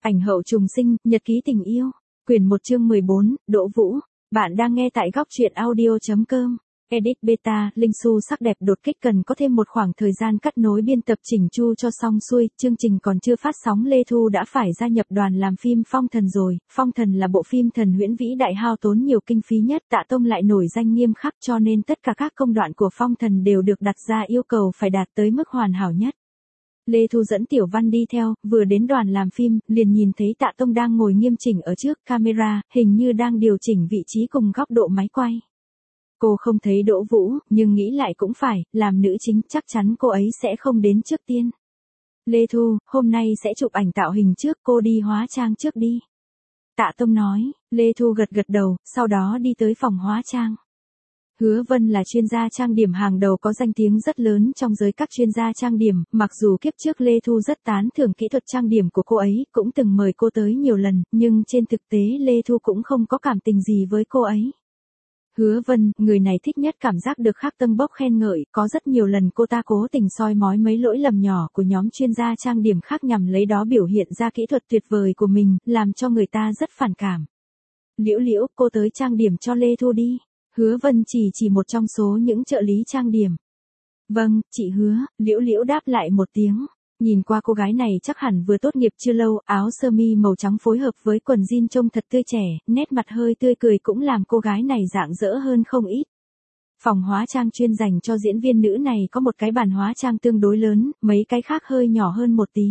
Ảnh hậu trùng sinh, nhật ký tình yêu. Quyển 1 chương 14, Đỗ Vũ. Bạn đang nghe tại góc truyện audio.com. Edit beta, Linh Su sắc đẹp đột kích cần có thêm một khoảng thời gian cắt nối biên tập chỉnh chu cho xong xuôi, chương trình còn chưa phát sóng Lê Thu đã phải gia nhập đoàn làm phim Phong Thần rồi. Phong Thần là bộ phim thần huyễn vĩ đại hao tốn nhiều kinh phí nhất, Tạ Tông lại nổi danh nghiêm khắc cho nên tất cả các công đoạn của Phong Thần đều được đặt ra yêu cầu phải đạt tới mức hoàn hảo nhất. Lê Thu dẫn Tiểu Văn đi theo, vừa đến đoàn làm phim, liền nhìn thấy Tạ Tông đang ngồi nghiêm chỉnh ở trước camera, hình như đang điều chỉnh vị trí cùng góc độ máy quay. Cô không thấy Đỗ Vũ, nhưng nghĩ lại cũng phải, làm nữ chính chắc chắn cô ấy sẽ không đến trước tiên. Lê Thu, hôm nay sẽ chụp ảnh tạo hình trước, cô đi hóa trang trước đi. Tạ Tông nói, Lê Thu gật gật đầu, sau đó đi tới phòng hóa trang. Hứa Vân là chuyên gia trang điểm hàng đầu có danh tiếng rất lớn trong giới các chuyên gia trang điểm, mặc dù kiếp trước Lê Thu rất tán thưởng kỹ thuật trang điểm của cô ấy, cũng từng mời cô tới nhiều lần, nhưng trên thực tế Lê Thu cũng không có cảm tình gì với cô ấy. Hứa Vân, người này thích nhất cảm giác được khác tâng bốc khen ngợi, có rất nhiều lần cô ta cố tình soi mói mấy lỗi lầm nhỏ của nhóm chuyên gia trang điểm khác nhằm lấy đó biểu hiện ra kỹ thuật tuyệt vời của mình, làm cho người ta rất phản cảm. Liễu Liễu, cô tới trang điểm cho Lê Thu đi. Hứa Vân chỉ một trong số những trợ lý trang điểm. Vâng, chị Hứa, Liễu Liễu đáp lại một tiếng. Nhìn qua cô gái này chắc hẳn vừa tốt nghiệp chưa lâu, áo sơ mi màu trắng phối hợp với quần jean trông thật tươi trẻ, nét mặt hơi tươi cười cũng làm cô gái này rạng rỡ hơn không ít. Phòng hóa trang chuyên dành cho diễn viên nữ này có một cái bàn hóa trang tương đối lớn, mấy cái khác hơi nhỏ hơn một tí.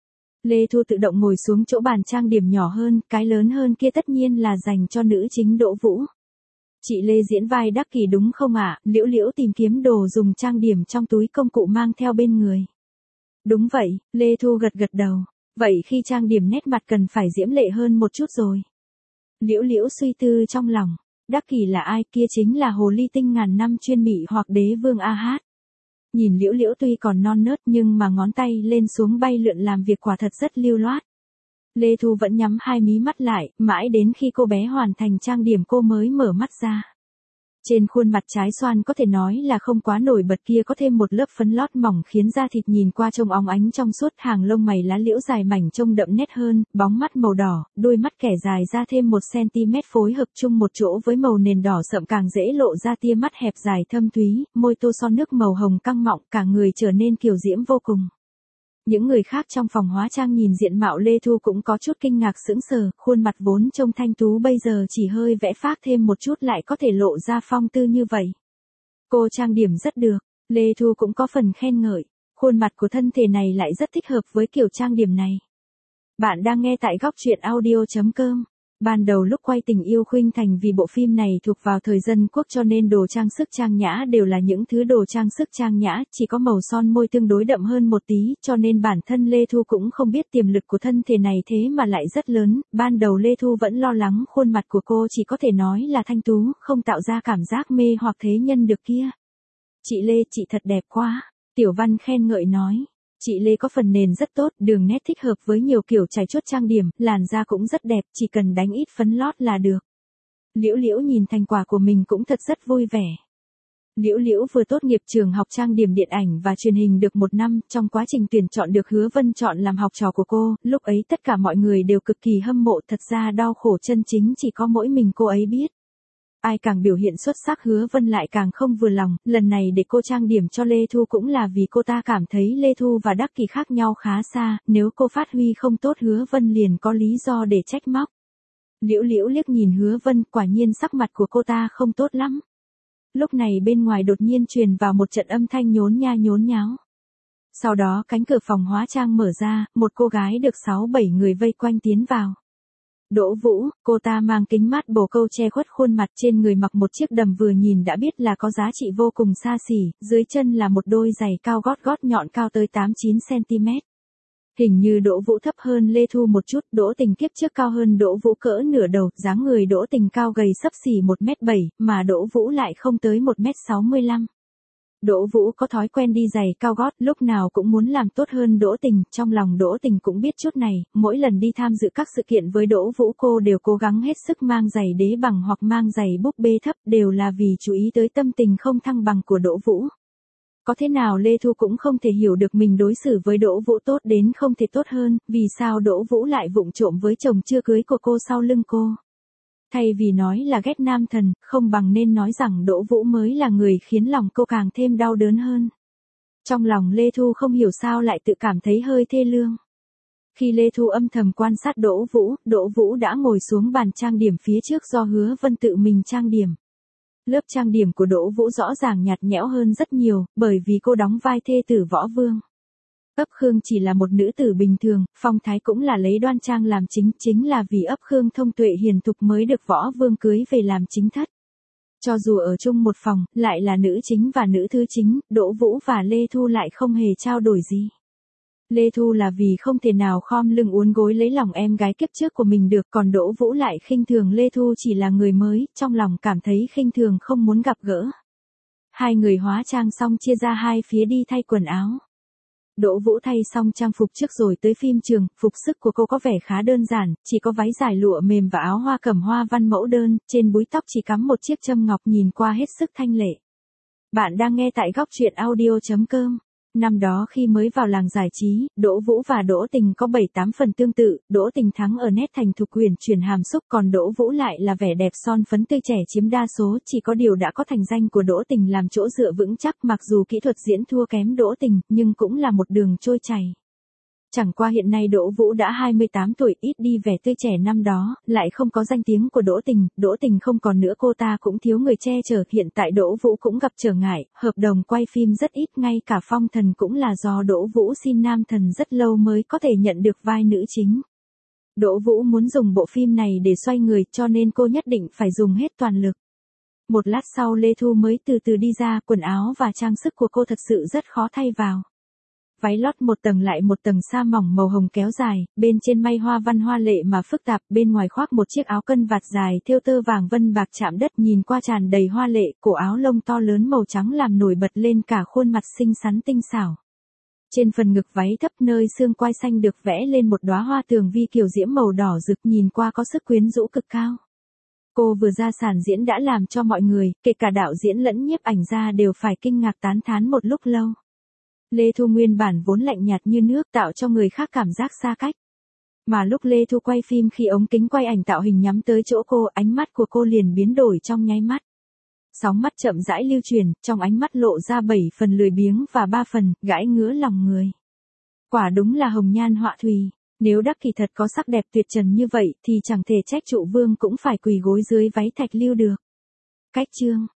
Lê Thu tự động ngồi xuống chỗ bàn trang điểm nhỏ hơn, cái lớn hơn kia tất nhiên là dành cho nữ chính Đỗ Vũ. Chị Lê diễn vai Đắc Kỷ đúng không ạ? Liễu Liễu tìm kiếm đồ dùng trang điểm trong túi công cụ mang theo bên người. Đúng vậy, Lê Thu gật gật đầu. Vậy khi trang điểm nét mặt cần phải diễm lệ hơn một chút rồi. Liễu Liễu suy tư trong lòng. Đắc Kỷ là ai? Kia chính là hồ ly tinh ngàn năm chuyên mị hoặc đế vương A Hát. Nhìn Liễu Liễu tuy còn non nớt nhưng mà ngón tay lên xuống bay lượn làm việc quả thật rất lưu loát. Lê Thu vẫn nhắm hai mí mắt lại, mãi đến khi cô bé hoàn thành trang điểm cô mới mở mắt ra. Trên khuôn mặt trái xoan có thể nói là không quá nổi bật kia có thêm một lớp phấn lót mỏng khiến da thịt nhìn qua trông óng ánh trong suốt, hàng lông mày lá liễu dài mảnh trông đậm nét hơn, bóng mắt màu đỏ, đôi mắt kẻ dài ra thêm 1cm phối hợp chung một chỗ với màu nền đỏ sậm càng dễ lộ ra tia mắt hẹp dài thâm thúy, môi tô son nước màu hồng căng mọng, cả người trở nên kiều diễm vô cùng. Những người khác trong phòng hóa trang nhìn diện mạo Lê Thu cũng có chút kinh ngạc sững sờ, khuôn mặt vốn trông thanh tú bây giờ chỉ hơi vẽ phác thêm một chút lại có thể lộ ra phong tư như vậy. Cô trang điểm rất được, Lê Thu cũng có phần khen ngợi, khuôn mặt của thân thể này lại rất thích hợp với kiểu trang điểm này. Bạn đang nghe tại góc truyện audio.com. Ban đầu lúc quay Tình Yêu Khuynh Thành vì bộ phim này thuộc vào thời dân quốc cho nên đồ trang sức trang nhã đều là những thứ đồ trang sức trang nhã, chỉ có màu son môi tương đối đậm hơn một tí, cho nên bản thân Lê Thu cũng không biết tiềm lực của thân thể này thế mà lại rất lớn, ban đầu Lê Thu vẫn lo lắng khuôn mặt của cô chỉ có thể nói là thanh tú, không tạo ra cảm giác mê hoặc thế nhân được kia. Chị Lê, chị thật đẹp quá, Tiểu Văn khen ngợi nói. Chị Lê có phần nền rất tốt, đường nét thích hợp với nhiều kiểu chải chuốt trang điểm, làn da cũng rất đẹp, chỉ cần đánh ít phấn lót là được. Liễu Liễu nhìn thành quả của mình cũng thật rất vui vẻ. Liễu Liễu vừa tốt nghiệp trường học trang điểm điện ảnh và truyền hình được 1 năm, trong quá trình tuyển chọn được Hứa Vân chọn làm học trò của cô, lúc ấy tất cả mọi người đều cực kỳ hâm mộ, thật ra đau khổ chân chính chỉ có mỗi mình cô ấy biết. Ai càng biểu hiện xuất sắc Hứa Vân lại càng không vừa lòng, lần này để cô trang điểm cho Lê Thu cũng là vì cô ta cảm thấy Lê Thu và Đắc Kỷ khác nhau khá xa, nếu cô phát huy không tốt Hứa Vân liền có lý do để trách móc. Liễu Liễu liếc nhìn Hứa Vân, quả nhiên sắc mặt của cô ta không tốt lắm. Lúc này bên ngoài đột nhiên truyền vào một trận âm thanh nhốn nha nhốn nháo. Sau đó cánh cửa phòng hóa trang mở ra, một cô gái được 6-7 người vây quanh tiến vào. Đỗ Vũ, cô ta mang kính mát bồ câu che khuất khuôn mặt, trên người mặc một chiếc đầm vừa nhìn đã biết là có giá trị vô cùng xa xỉ, dưới chân là một đôi giày cao gót nhọn cao tới 8-9cm. Hình như Đỗ Vũ thấp hơn Lê Thu một chút, Đỗ Tình kiếp trước cao hơn Đỗ Vũ cỡ nửa đầu, dáng người Đỗ Tình cao gầy xấp xỉ 1m7, mà Đỗ Vũ lại không tới 1m65. Đỗ Vũ có thói quen đi giày cao gót, lúc nào cũng muốn làm tốt hơn Đỗ Tình, trong lòng Đỗ Tình cũng biết chút này, mỗi lần đi tham dự các sự kiện với Đỗ Vũ cô đều cố gắng hết sức mang giày đế bằng hoặc mang giày búp bê thấp, đều là vì chú ý tới tâm tình không thăng bằng của Đỗ Vũ. Có thế nào Lê Thu cũng không thể hiểu được mình đối xử với Đỗ Vũ tốt đến không thể tốt hơn, vì sao Đỗ Vũ lại vụng trộm với chồng chưa cưới của cô sau lưng cô. Thay vì nói là ghét nam thần, không bằng nên nói rằng Đỗ Vũ mới là người khiến lòng cô càng thêm đau đớn hơn. Trong lòng Lê Thu không hiểu sao lại tự cảm thấy hơi thê lương. Khi Lê Thu âm thầm quan sát Đỗ Vũ đã ngồi xuống bàn trang điểm phía trước do Hứa Vân tự mình trang điểm. Lớp trang điểm của Đỗ Vũ rõ ràng nhạt nhẽo hơn rất nhiều, bởi vì cô đóng vai thê tử Võ Vương. Ấp Khương chỉ là một nữ tử bình thường, phong thái cũng là lấy đoan trang làm chính, chính là vì Ấp Khương thông tuệ hiền thục mới được Võ Vương cưới về làm chính thất. Cho dù ở chung một phòng, lại là nữ chính và nữ thứ chính, Đỗ Vũ và Lê Thu lại không hề trao đổi gì. Lê Thu là vì không thể nào khom lưng uốn gối lấy lòng em gái kiếp trước của mình được, còn Đỗ Vũ lại khinh thường Lê Thu chỉ là người mới, trong lòng cảm thấy khinh thường không muốn gặp gỡ. Hai người hóa trang xong chia ra hai phía đi thay quần áo. Đỗ Vũ thay xong trang phục trước rồi tới phim trường, phục sức của cô có vẻ khá đơn giản, chỉ có váy dài lụa mềm và áo hoa cẩm hoa văn mẫu đơn, trên búi tóc chỉ cắm một chiếc châm ngọc nhìn qua hết sức thanh lệ. Bạn đang nghe tại góc truyện audio.com. Năm đó khi mới vào làng giải trí, Đỗ Vũ và Đỗ Tình có 7-8 phần tương tự, Đỗ Tình thắng ở nét thành thục uyển chuyển hàm xúc, còn Đỗ Vũ lại là vẻ đẹp son phấn tươi trẻ chiếm đa số, chỉ có điều đã có thành danh của Đỗ Tình làm chỗ dựa vững chắc, mặc dù kỹ thuật diễn thua kém Đỗ Tình, nhưng cũng là một đường trôi chảy. Chẳng qua hiện nay Đỗ Vũ đã 28 tuổi, ít đi vẻ tươi trẻ năm đó, lại không có danh tiếng của Đỗ Tình không còn nữa, cô ta cũng thiếu người che chở, hiện tại Đỗ Vũ cũng gặp trở ngại, hợp đồng quay phim rất ít, ngay cả Phong Thần cũng là do Đỗ Vũ xin nam thần rất lâu mới có thể nhận được vai nữ chính. Đỗ Vũ muốn dùng bộ phim này để xoay người, cho nên cô nhất định phải dùng hết toàn lực. Một lát sau Lê Thu mới từ từ đi ra, quần áo và trang sức của cô thật sự rất khó thay vào. Váy lót một tầng lại một tầng sa mỏng màu hồng kéo dài, bên trên may hoa văn hoa lệ mà phức tạp, bên ngoài khoác một chiếc áo cân vạt dài thêu tơ vàng vân bạc chạm đất, nhìn qua tràn đầy hoa lệ, cổ áo lông to lớn màu trắng làm nổi bật lên cả khuôn mặt xinh xắn tinh xảo. Trên phần ngực váy thấp nơi xương quai xanh được vẽ lên một đóa hoa tường vi kiều diễm màu đỏ rực, nhìn qua có sức quyến rũ cực cao. Cô vừa ra sàn diễn đã làm cho mọi người, kể cả đạo diễn lẫn nhiếp ảnh gia đều phải kinh ngạc tán thán một lúc lâu. Lê Thu nguyên bản vốn lạnh nhạt như nước, tạo cho người khác cảm giác xa cách. Mà lúc Lê Thu quay phim, khi ống kính quay ảnh tạo hình nhắm tới chỗ cô, ánh mắt của cô liền biến đổi trong nháy mắt. Sóng mắt chậm rãi lưu truyền, trong ánh mắt lộ ra 7 phần lười biếng và 3 phần gãi ngứa lòng người. Quả đúng là hồng nhan họa thùy, nếu Đắc Kỷ thật có sắc đẹp tuyệt trần như vậy thì chẳng thể trách Trụ Vương cũng phải quỳ gối dưới váy thạch lưu được. Cách chương